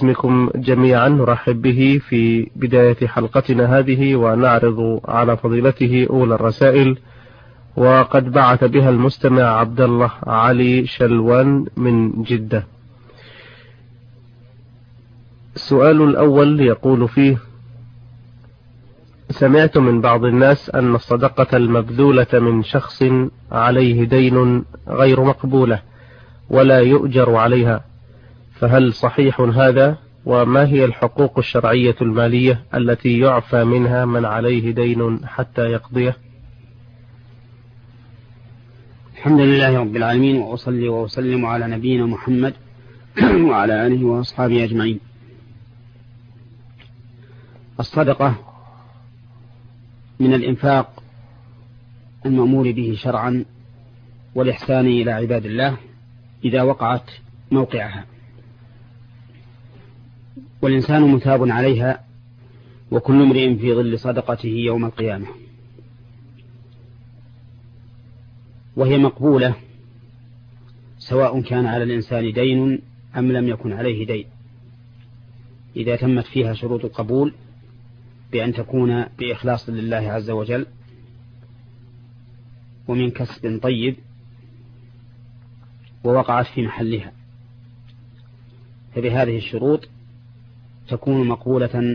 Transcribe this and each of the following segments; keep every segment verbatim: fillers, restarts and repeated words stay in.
باسمكم جميعا نرحب به في بداية حلقتنا هذه، ونعرض على فضيلته أولى الرسائل، وقد بعث بها المستمع عبد الله علي شلوان من جدة. السؤال الأول يقول فيه: سمعت من بعض الناس أن الصدقة المبذولة من شخص عليه دين غير مقبولة ولا يؤجر عليها، فهل صحيح هذا؟ وما هي الحقوق الشرعية المالية التي يعفى منها من عليه دين حتى يقضيه؟ الحمد لله رب العالمين، وأصلي وأسلم على نبينا محمد وعلى آله وأصحابه أجمعين. الصدقة من الإنفاق المأمور به شرعا والإحسان إلى عباد الله إذا وقعت موقعها، والإنسان مثاب عليها، وكل امرئ في ظل صدقته يوم القيامة، وهي مقبولة سواء كان على الإنسان دين أم لم يكن عليه دين، إذا تمت فيها شروط القبول بأن تكون بإخلاص لله عز وجل ومن كسب طيب ووقعت في محلها، فبهذه الشروط تكون مقبولة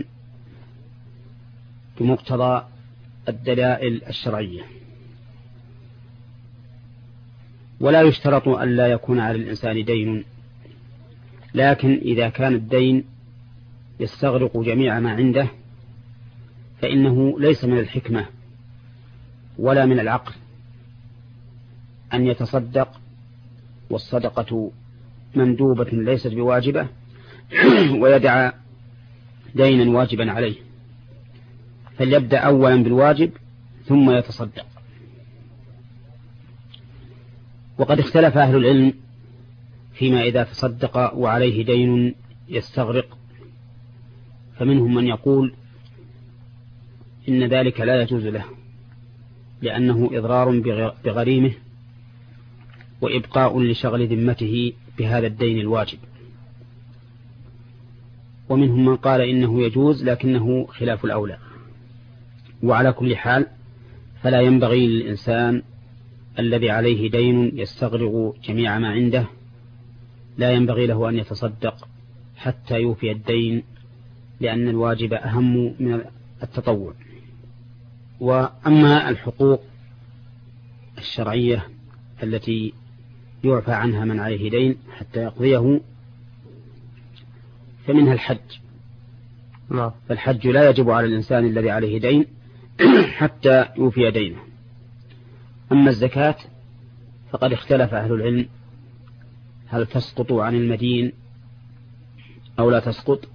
بمقتضى الدلائل الشرعية. ولا يشترط أن لا يكون على الإنسان دين، لكن إذا كان الدين يستغرق جميع ما عنده فإنه ليس من الحكمة ولا من العقل أن يتصدق والصدقة مندوبة ليست بواجبة ويدعى دينا واجبا عليه، فليبدأ أولا بالواجب ثم يتصدق. وقد اختلف أهل العلم فيما إذا تصدق وعليه دين يستغرق، فمنهم من يقول إن ذلك لا يجوز له لأنه إضرار بغريمه وإبقاء لشغل ذمته بهذا الدين الواجب، ومنهم من قال إنه يجوز لكنه خلاف الأولى. وعلى كل حال فلا ينبغي للإنسان الذي عليه دين يستغرق جميع ما عنده، لا ينبغي له أن يتصدق حتى يوفي الدين، لأن الواجب أهم من التطوع. وأما الحقوق الشرعية التي يعفى عنها من عليه دين حتى يقضيه فمنها الحج. فالحج لا يجب على الإنسان الذي عليه دين حتى يوفي دينه. أما الزكاة فقد اختلف أهل العلم هل تسقط عن المدين أو لا تسقط،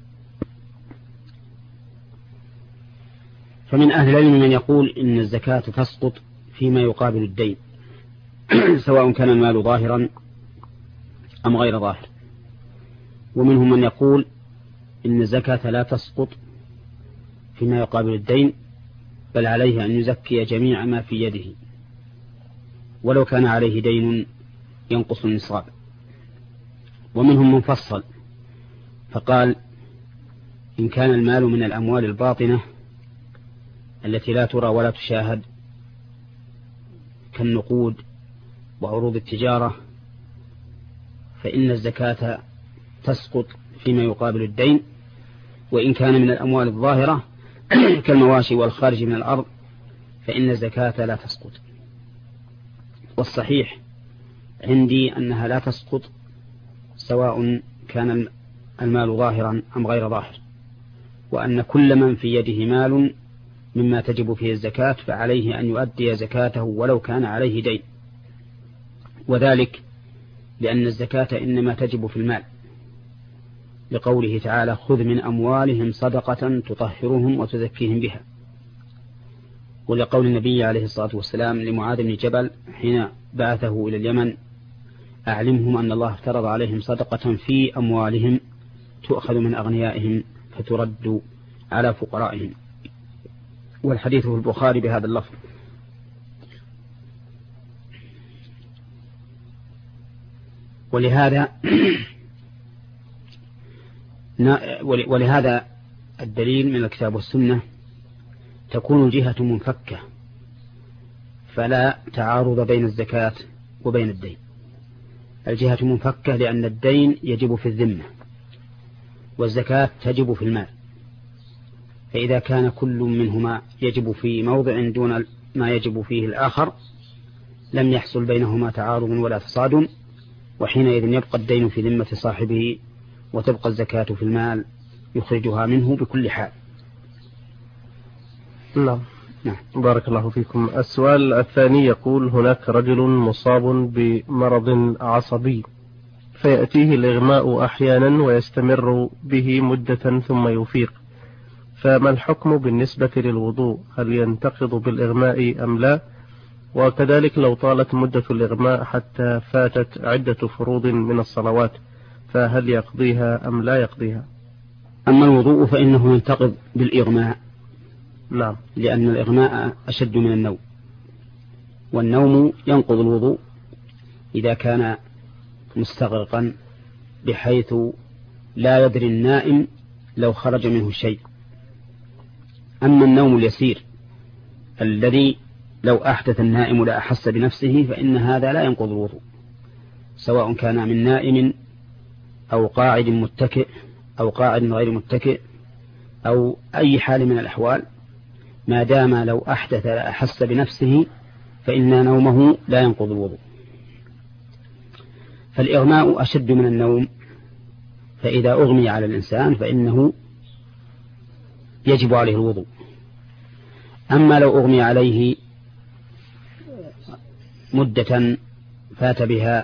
فمن أهل العلم من يقول إن الزكاة تسقط فيما يقابل الدين سواء كان المال ظاهرا أم غير ظاهر، ومنهم من يقول إن الزكاة لا تسقط فيما يقابل الدين، بل عليه أن يزكي جميع ما في يده ولو كان عليه دين ينقص النصاب. ومنهم منفصل فقال إن كان المال من الأموال الباطنة التي لا ترى ولا تشاهد كالنقود وعروض التجارة فإن الزكاة تسقط فيما يقابل الدين، وإن كان من الأموال الظاهرة كالمواشي والخارج من الأرض فإن الزكاة لا تسقط. والصحيح عندي أنها لا تسقط سواء كان المال ظاهرا أم غير ظاهر، وأن كل من في يده مال مما تجب فيه الزكاة فعليه أن يؤدي زكاته ولو كان عليه دين، وذلك لأن الزكاة إنما تجب في المال، لقوله تعالى خذ من أموالهم صدقة تطهرهم وتزكيهم بها، ولقول النبي عليه الصلاة والسلام لمعاذ بن جبل حين بعثه إلى اليمن أعلمهم أن الله افترض عليهم صدقة في أموالهم تؤخذ من أغنيائهم فترد على فقرائهم، والحديث في البخاري بهذا اللفظ. ولهذا ولهذا الدليل من الكتاب والسنة تكون الجهة منفكة، فلا تعارض بين الزكاة وبين الدين. الجهة منفكة لأن الدين يجب في الذمة والزكاة تجب في المال، فإذا كان كل منهما يجب في موضع دون ما يجب فيه الآخر لم يحصل بينهما تعارض ولا تصادم، وحينئذ يبقى الدين في ذمة صاحبه وتبقى الزكاة في المال يخرجها منه بكل حال. نعم. نعم. بارك الله فيكم. السؤال الثاني يقول: هناك رجل مصاب بمرض عصبي فيأتيه الإغماء أحيانا ويستمر به مدة ثم يفيق، فما الحكم بالنسبة للوضوء؟ هل ينتقض بالإغماء أم لا؟ وكذلك لو طالت مدة الإغماء حتى فاتت عدة فروض من الصلوات فهل يقضيها أم لا يقضيها؟ أما الوضوء فإنه ينتقض بالإغماء. نعم. لأن الإغماء أشد من النوم، والنوم ينقض الوضوء إذا كان مستغرقا بحيث لا يدري النائم لو خرج منه شيء. أما النوم اليسير الذي لو أحدث النائم لا أحس بنفسه فإن هذا لا ينقض الوضوء، سواء كان من نائم أو قاعد متكئ أو قاعد غير متكئ أو أي حال من الأحوال، ما دام لو أحدث لا أحس بنفسه فإن نومه لا ينقض الوضوء. فالإغماء أشد من النوم، فإذا أغمي على الإنسان فإنه يجب عليه الوضوء. أما لو أغمي عليه مدة فات بها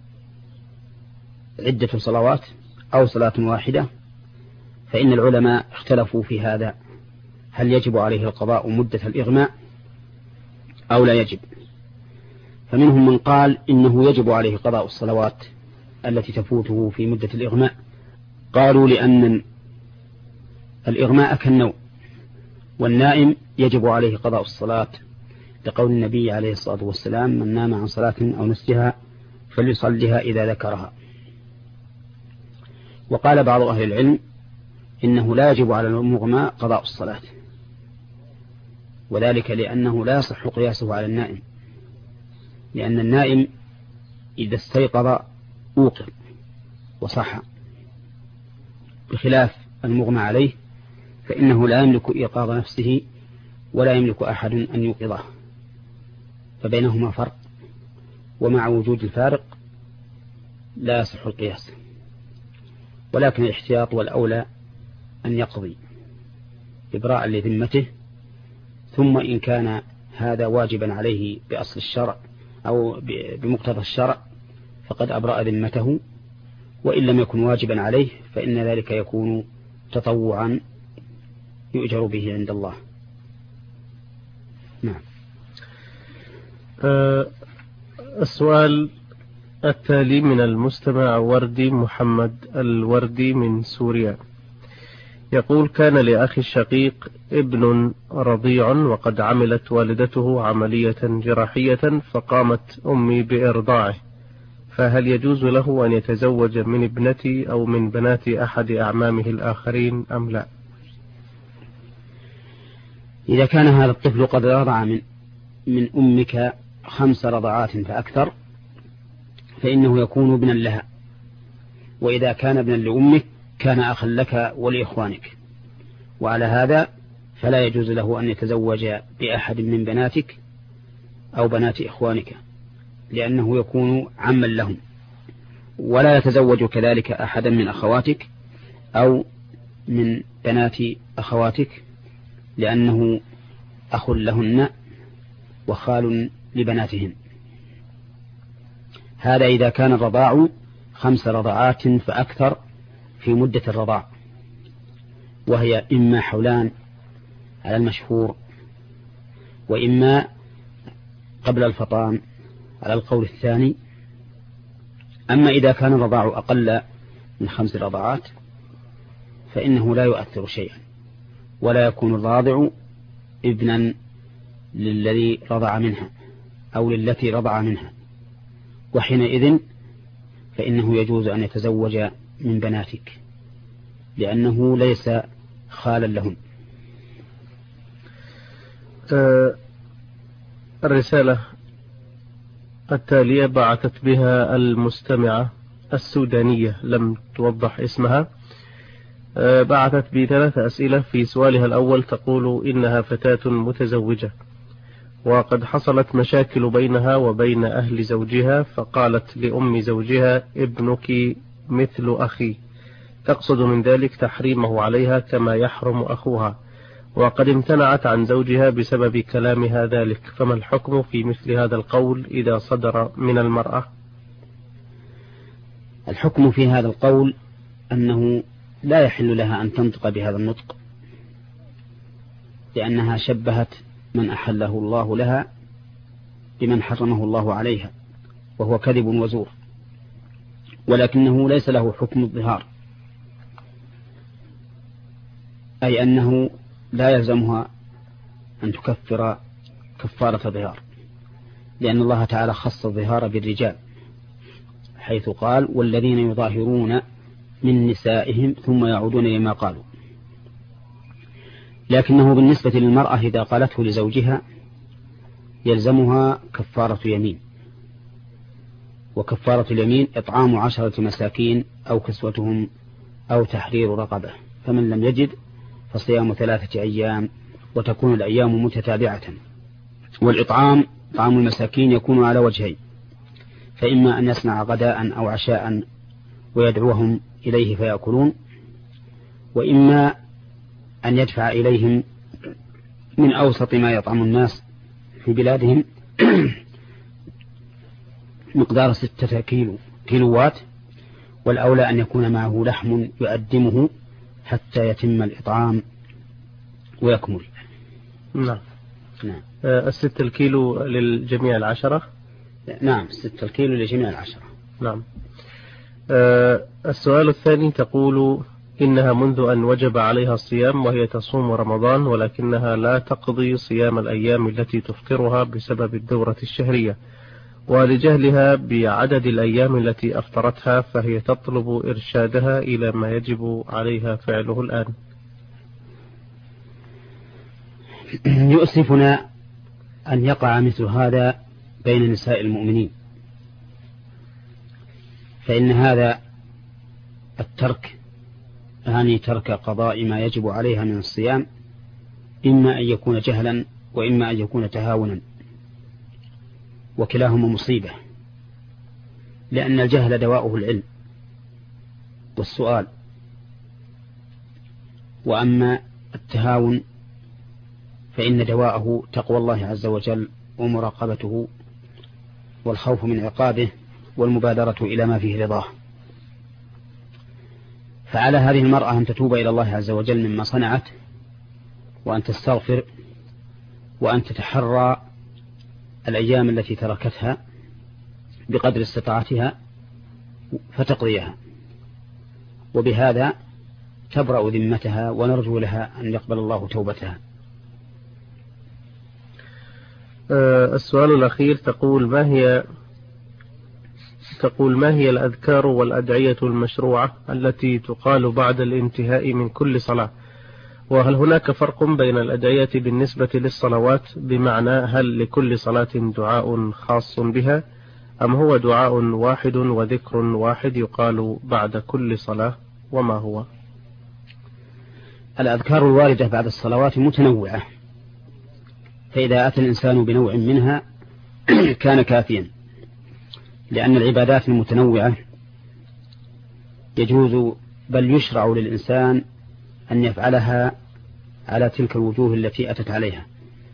عدة صلوات أو صلاة واحدة فإن العلماء اختلفوا في هذا، هل يجب عليه القضاء مدة الإغماء أو لا يجب؟ فمنهم من قال إنه يجب عليه قضاء الصلوات التي تفوته في مدة الإغماء، قالوا لأن الإغماء كالنوم، والنائم يجب عليه قضاء الصلاة لقول النبي عليه الصلاة والسلام: من نام عن صلاة أو نسيها فليصلها إذا ذكرها. وقال بعض أهل العلم إنه لا يجب على المغمى قضاء الصلاة، وذلك لأنه لا يصح قياسه على النائم، لأن النائم إذا استيقظ أوقظ وصح، بخلاف المغمى عليه فإنه لا يملك إيقاظ نفسه ولا يملك أحد أن يوقظه، فبينهما فرق، ومع وجود الفارق لا يصح القياس، ولكن الاحتياط والأولى أن يقضي إبراء لذمته، ثم إن كان هذا واجبا عليه بأصل الشرع أو بمقتضى الشرع فقد أبرأ ذمته، وإن لم يكن واجبا عليه فإن ذلك يكون تطوعا يؤجر به عند الله. نعم. أه السؤال التالي من المستمع وردي محمد الوردي من سوريا، يقول: كان لأخي الشقيق ابن رضيع وقد عملت والدته عملية جراحية فقامت أمي بإرضاعه، فهل يجوز له أن يتزوج من ابنتي أو من بنات أحد أعمامه الآخرين أم لا؟ إذا كان هذا الطفل قد رضع من, من أمك خمس رضعات فأكثر فإنه يكون ابنا لها، وإذا كان ابنا لأمك كان أخا لك ولإخوانك، وعلى هذا فلا يجوز له أن يتزوج بأحد من بناتك أو بنات إخوانك، لأنه يكون عما لهم، ولا يتزوج كذلك أحدا من أخواتك أو من بنات أخواتك، لأنه أخ لهن وخال لبناتهن. هذا إذا كان الرضاع خمس رضعات فأكثر في مدة الرضاع، وهي إما حولان على المشهور، وإما قبل الفطام على القول الثاني. أما إذا كان الرضاع أقل من خمس رضعات فإنه لا يؤثر شيئا، ولا يكون الراضع ابنا للذي رضع منها أو للتي رضع منها، وحينئذ فإنه يجوز أن يتزوج من بناتك لأنه ليس خالا لهم. أه الرسالة التالية بعثت بها المستمعة السودانية، لم توضح اسمها. أه بعثت بثلاث أسئلة. في سؤالها الأول تقول إنها فتاة متزوجة، وقد حصلت مشاكل بينها وبين أهل زوجها، فقالت لأم زوجها ابنك مثل أخي، تقصد من ذلك تحريمه عليها كما يحرم أخوها، وقد امتنعت عن زوجها بسبب كلامها ذلك، فما الحكم في مثل هذا القول إذا صدر من المرأة؟ الحكم في هذا القول أنه لا يحل لها أن تنطق بهذا النطق، لأنها شبهت من أحله الله لها بمن حرمه الله عليها، وهو كذب وزور، ولكنه ليس له حكم الظهار، أي أنه لا يلزمها أن تكفر كفارة ظهار، لأن الله تعالى خص الظهار بالرجال، حيث قال والذين يظاهرون من نسائهم ثم يعودون لما قالوا. لكنه بالنسبة للمرأة إذا قالته لزوجها يلزمها كفارة يمين، وكفارة اليمين إطعام عشرة مساكين أو كسوتهم أو تحرير رقبة، فمن لم يجد فصيام ثلاثة أيام، وتكون الأيام متتابعة. والإطعام طعام المساكين يكون على وجهين، فإما أن يصنع غداء أو عشاء ويدعوهم إليه فيأكلون، وإما أن يدفع إليهم من أوسط ما يطعم الناس في بلادهم مقدار ستة كيلو كيلوات، والأولى أن يكون معه لحم يؤدمه حتى يتم الإطعام ويكمل. نعم. نعم. آه الستة الكيلو للجميع العشرة. نعم، ستة الكيلو لجميع العشرة. نعم. آه السؤال الثاني تقول إنها منذ أن وجب عليها الصيام وهي تصوم رمضان، ولكنها لا تقضي صيام الأيام التي تفطرها بسبب الدورة الشهرية، ولجهلها بعدد الأيام التي أفطرتها، فهي تطلب إرشادها إلى ما يجب عليها فعله الآن. يؤسفنا أن يقع مثل هذا بين نساء المؤمنين، فإن هذا الترك يعني ترك قضاء ما يجب عليها من الصيام إما أن يكون جهلا وإما أن يكون تهاونا، وكلاهما مصيبة، لأن الجهل دواؤه العلم والسؤال، وأما التهاون فإن دواءه تقوى الله عز وجل ومراقبته والخوف من عقابه والمبادرة إلى ما فيه رضاه. فعلى هذه المرأة أن تتوب إلى الله عز وجل مما صنعت، وأن تستغفر، وأن تتحرى الأيام التي تركتها بقدر استطاعتها فتقضيها، وبهذا تبرأ ذمتها ونرجو لها أن يقبل الله توبتها. السؤال الأخير تقول ما هي تقول ما هي الأذكار والأدعية المشروعة التي تقال بعد الانتهاء من كل صلاة، وهل هناك فرق بين الأدعية بالنسبة للصلوات، بمعنى هل لكل صلاة دعاء خاص بها أم هو دعاء واحد وذكر واحد يقال بعد كل صلاة، وما هو؟ الأذكار الواردة بعد الصلوات متنوعة، فإذا أتى الإنسان بنوع منها كان كافيا، لأن العبادات المتنوعة يجوز بل يشرع للإنسان أن يفعلها على تلك الوجوه التي أتت عليها.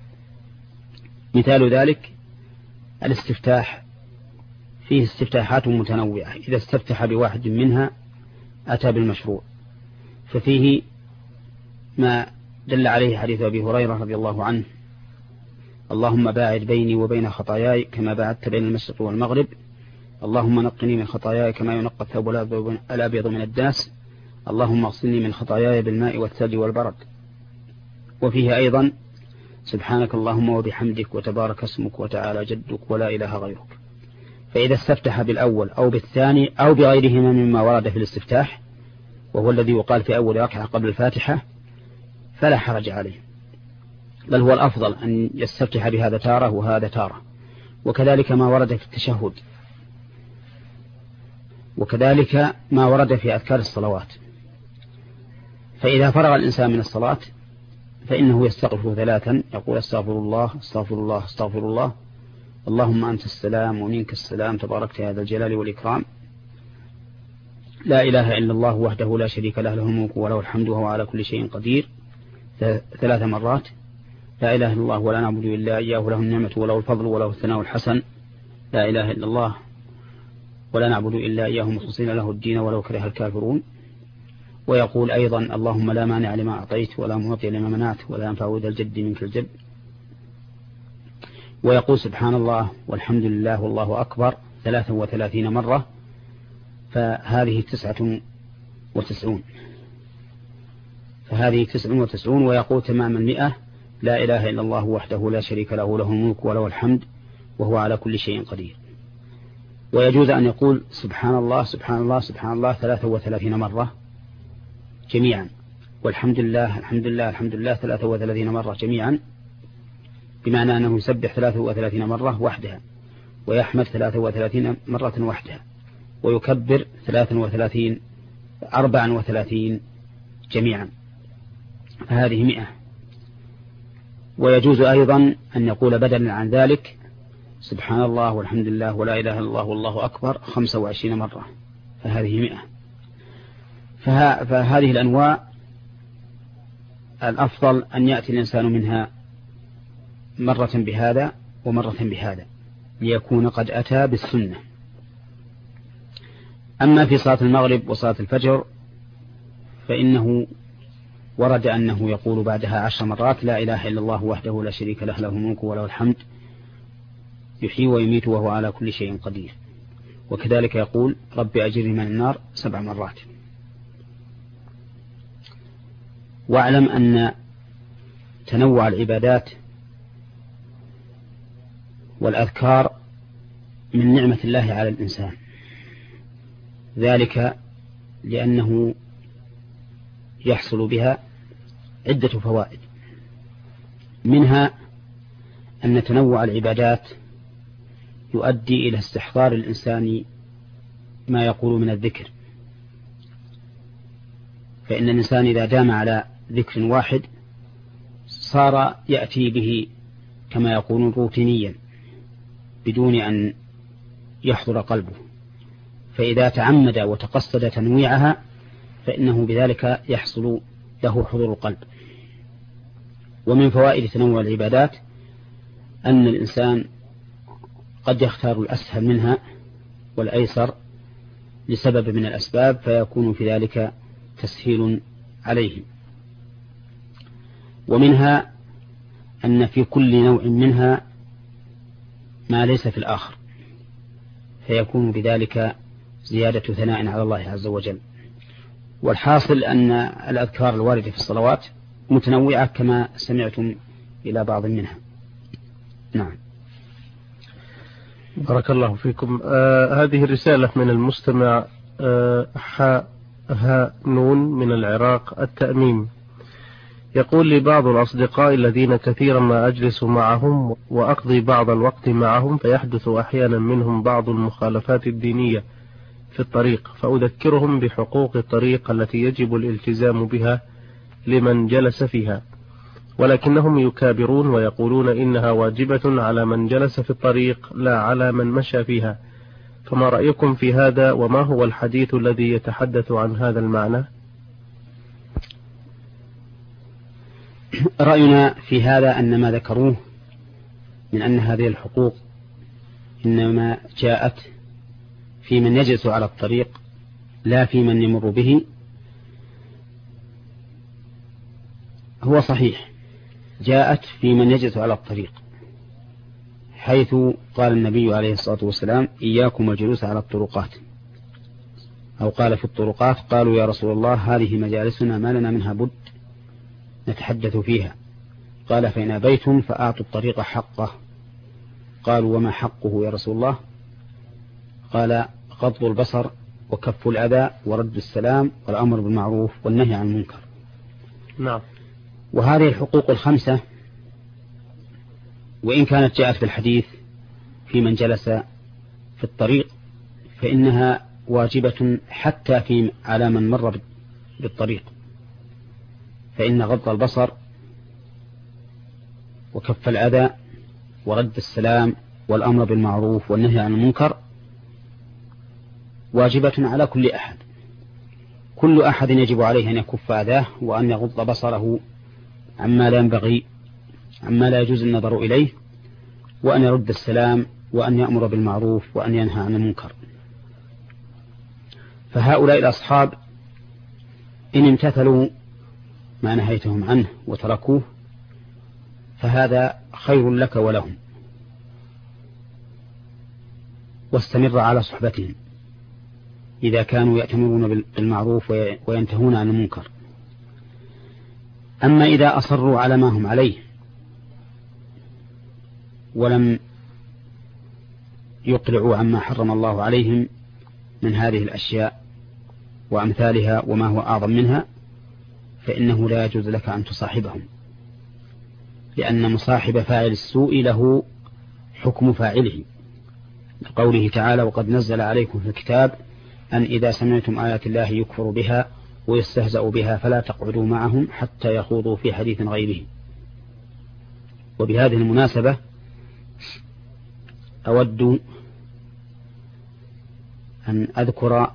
مثال ذلك الاستفتاح، فيه استفتاحات متنوعة، إذا استفتح بواحد منها أتى بالمشروع، ففيه ما دل عليه حديث أبي هريرة رضي الله عنه: اللهم باعد بيني وبين خطاياي كما باعدت بين المشرق والمغرب، اللهم نقني من خطاياي كما ينقى الثوب الأبيض من الدنس، اللهم اغسلني من خطاياي بالماء والثلج والبرد. وفيه أيضا: سبحانك اللهم وبحمدك وتبارك اسمك وتعالى جدك ولا إله غيرك. فإذا استفتح بالأول أو بالثاني أو بغيرهما مما ورد في الاستفتاح وهو الذي يقال في أول ركعة قبل الفاتحة فلا حرج عليه، بل هو الأفضل أن يستفتح بهذا تارة وهذا تارة. وكذلك ما ورد في التشهد، وكذلك ما ورد في أذكار الصلوات. فإذا فرغ الإنسان من الصلاة فإنه يستغفر ثلاثا، يقول استغفر الله استغفر الله استغفر الله، اللهم أنت السلام ومنك السلام تباركت يا ذا الجلال والإكرام، لا إله إلا الله وحده لا شريك له له الملك وله الحمد وهو على كل شيء قدير ثلاث مرات، لا إله إلا الله ولا نعبد إلا إياه له النعمة وله الفضل وله الثناء الحسن، لا إله إلا الله ولا نعبد إلا إياه مخلصين له الدين ولو كره الكافرون. ويقول أيضا اللهم لا مانع لما أعطيت ولا معطي لما منعت ولا ينفع ذا الجد منك الجد. ويقول سبحان الله والحمد لله والله أكبر ثلاثا وثلاثين مرة، فهذه تسعة وتسعون فهذه تسعة وتسعون. ويقول تمام المئة لا إله إلا الله وحده لا شريك له له الملك وله الحمد وهو على كل شيء قدير. ويجوز أن يقول سبحان الله سبحان الله سبحان الله ثلاثة وثلاثين مرة جميعا، والحمد لله الحمد لله الحمد لله ثلاثة وثلاثين مرة جميعا، بمعنى أنه يسبح ثلاثة وثلاثين مرة وحدها، ويحمد ثلاثة وثلاثين مرة وحدها، ويكبر ثلاثة وثلاثين أربعا وثلاثين جميعا، فهذه مئة. ويجوز أيضا أن يقول بدلا عن ذلك سبحان الله والحمد لله ولا إله إلا الله والله أكبر خمسة وعشرين مرة، فهذه مئة. فه... فهذه الأنواع الأفضل أن يأتي الإنسان منها مرة بهذا ومرة بهذا ليكون قد أتى بالسنة. أما في صلاة المغرب وصلاة الفجر فإنه ورد أنه يقول بعدها عشر مرات لا إله إلا الله وحده لا شريك له له الملك وله الحمد يحيي ويميت وهو على كل شيء قدير. وكذلك يقول رب أجرني من النار سبع مرات. واعلم أن تنوع العبادات والأذكار من نعمة الله على الإنسان، ذلك لأنه يحصل بها عدة فوائد، منها أن تنوع العبادات يؤدي إلى استحضار الإنسان ما يقول من الذكر، فإن الإنسان إذا دام على ذكر واحد صار يأتي به كما يقولون روتينيا بدون أن يحضر قلبه، فإذا تعمد وتقصد تنويعها فإنه بذلك يحصل له حضور القلب. ومن فوائد تنوع العبادات أن الإنسان قد يختار الأسهل منها والأيسر لسبب من الأسباب فيكون في ذلك تسهيل عليه. ومنها أن في كل نوع منها ما ليس في الآخر فيكون بذلك زيادة ثناء على الله عز وجل. والحاصل أن الأذكار الواردة في الصلوات متنوعة كما سمعتم إلى بعض منها. نعم. بارك الله فيكم. آه هذه الرسالة من المستمع آه حاء ها نون من العراق التأميم، يقول لي بعض الأصدقاء الذين كثيرا ما أجلس معهم وأقضي بعض الوقت معهم فيحدث أحيانا منهم بعض المخالفات الدينية في الطريق، فأذكرهم بحقوق الطريق التي يجب الالتزام بها لمن جلس فيها، ولكنهم يكابرون ويقولون إنها واجبة على من جلس في الطريق لا على من مشى فيها، فما رأيكم في هذا وما هو الحديث الذي يتحدث عن هذا المعنى؟ رأينا في هذا أن ما ذكروه من أن هذه الحقوق إنما جاءت في من يجلس على الطريق لا في من يمر به هو صحيح، جاءت في من يجلس على الطريق، حيث قال النبي عليه الصلاة والسلام إياكم والجلوس على الطرقات، أو قال في الطرقات قالوا يا رسول الله هذه مجالسنا ما لنا منها بد نتحدث فيها، قال فإن أبيتم فأعطوا الطريق حقه. قالوا وما حقه يا رسول الله؟ قال غض البصر وكف الأذى ورد السلام والأمر بالمعروف والنهي عن المنكر. نعم. وهذه الحقوق الخمسة وإن كانت جاءت في الحديث في من جلس في الطريق فإنها واجبة حتى في على من مر بالطريق، فإن غض البصر وكف الأذى ورد السلام والأمر بالمعروف والنهي عن المنكر واجبة على كل أحد. كل أحد يجب عليه أن يكف أذاه وأن يغض بصره عما لا ينبغي عما لا يجوز النظر إليه، وأن يرد السلام، وأن يأمر بالمعروف، وأن ينهى عن المنكر. فهؤلاء الأصحاب إن امتثلوا ما نهيتهم عنه وتركوه فهذا خير لك ولهم، واستمر على صحبتهم إذا كانوا يأتمرون بالمعروف وينتهون عن المنكر. أما إذا أصروا على ما هم عليه ولم يقلعوا عما حرم الله عليهم من هذه الأشياء وأمثالها وما هو أعظم منها فإنه لا يجوز لك أن تصاحبهم، لأن مصاحب فاعل السوء له حكم فاعله، لقوله تعالى: وقد نزل عليكم في الكتاب أن إذا سمعتم آيات الله يكفر بها ويستهزأ بها فلا تقعدوا معهم حتى يخوضوا في حديث غيره. وبهذه المناسبة أود أن أذكر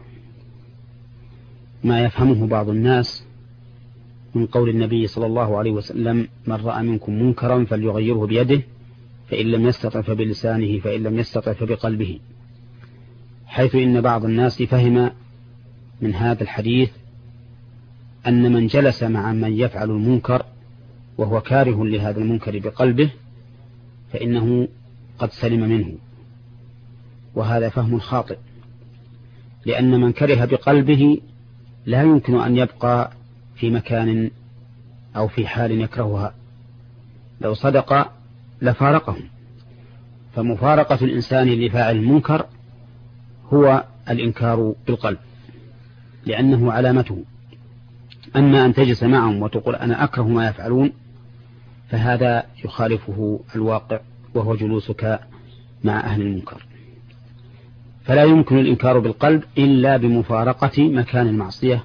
ما يفهمه بعض الناس من قول النبي صلى الله عليه وسلم: من رأى منكم منكرا فليغيره بيده، فإن لم يستطع فبلسانه، فإن لم يستطع فبقلبه، حيث إن بعض الناس فهم من هذا الحديث أن من جلس مع من يفعل المنكر وهو كاره لهذا المنكر بقلبه فإنه قد سلم منه، وهذا فهم خاطئ، لأن من كره بقلبه لا يمكن أن يبقى في مكان أو في حال يكرهها، لو صدق لفارقهم. فمفارقة الإنسان لفاعل المنكر هو الإنكار بالقلب لأنه علامته. أما أن تجلس معهم وتقول أنا أكره ما يفعلون فهذا يخالفه الواقع، وهو جلوسك مع أهل المنكر. فلا يمكن الإنكار بالقلب إلا بمفارقة مكان المعصية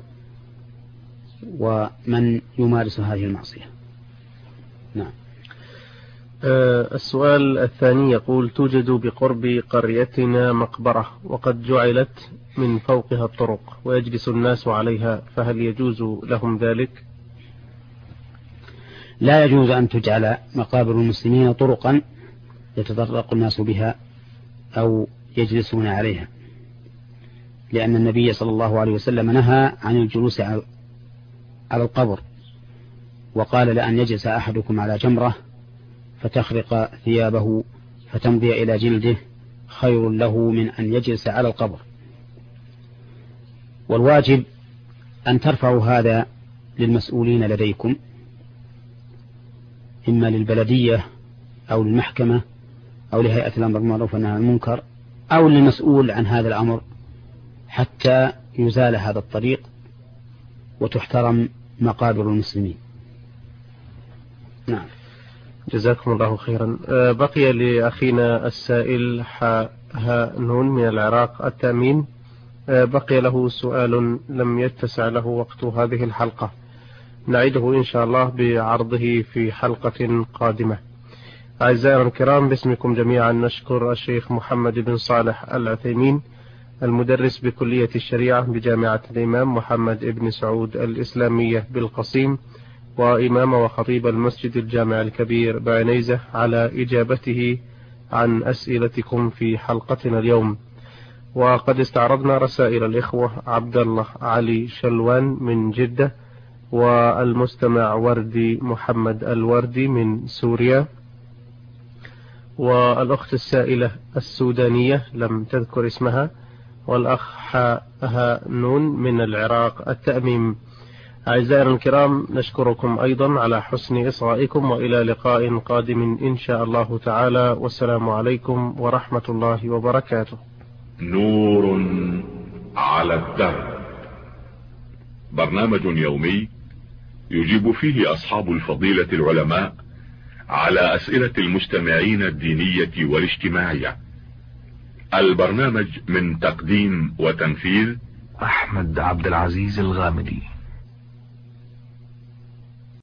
ومن يمارس هذه المعصية. نعم. أه السؤال الثاني يقول: توجد بقرب قريتنا مقبرة وقد جعلت من فوقها الطرق ويجلس الناس عليها، فهل يجوز لهم ذلك؟ لا يجوز أن تجعل مقابر المسلمين طرقا يتطرق الناس بها أو يجلسون عليها، لأن النبي صلى الله عليه وسلم نهى عن الجلوس على القبر، وقال: لأن يجلس أحدكم على جمرة فتخرق ثيابه فتمضي إلى جلده خير له من أن يجلس على القبر. والواجب أن ترفعوا هذا للمسؤولين لديكم، إما للبلدية أو للمحكمة أو لهيئة الأمر بالمعروف والنهي عن المنكر أو للمسؤول عن هذا الأمر، حتى يزال هذا الطريق وتحترم مقابر المسلمين. نعم. جزاكم الله خيرا. بقي لأخينا السائل ها نون من العراق التأمين، بقي له سؤال لم يتسع له وقت هذه الحلقة، نعيده إن شاء الله بعرضه في حلقة قادمة. أعزائنا الكرام، باسمكم جميعا نشكر الشيخ محمد بن صالح العثيمين المدرس بكلية الشريعة بجامعة الإمام محمد بن سعود الإسلامية بالقصيم، وإمام وخطيب المسجد الجامع الكبير بعنيزة، على إجابته عن أسئلتكم في حلقتنا اليوم. وقد استعرضنا رسائل الإخوة عبد الله علي شلوان من جدة، والمستمع وردي محمد الوردي من سوريا، والأخت السائلة السودانية لم تذكر اسمها، والأخ ها نون من العراق التأميم. أعزائنا الكرام، نشكركم أيضا على حسن إصغائكم، وإلى لقاء قادم إن شاء الله تعالى، والسلام عليكم ورحمة الله وبركاته. نور على الدرب، برنامج يومي يجيب فيه أصحاب الفضيلة العلماء على أسئلة المستمعين الدينية والاجتماعية. البرنامج من تقديم وتنفيذ أحمد عبد العزيز الغامدي.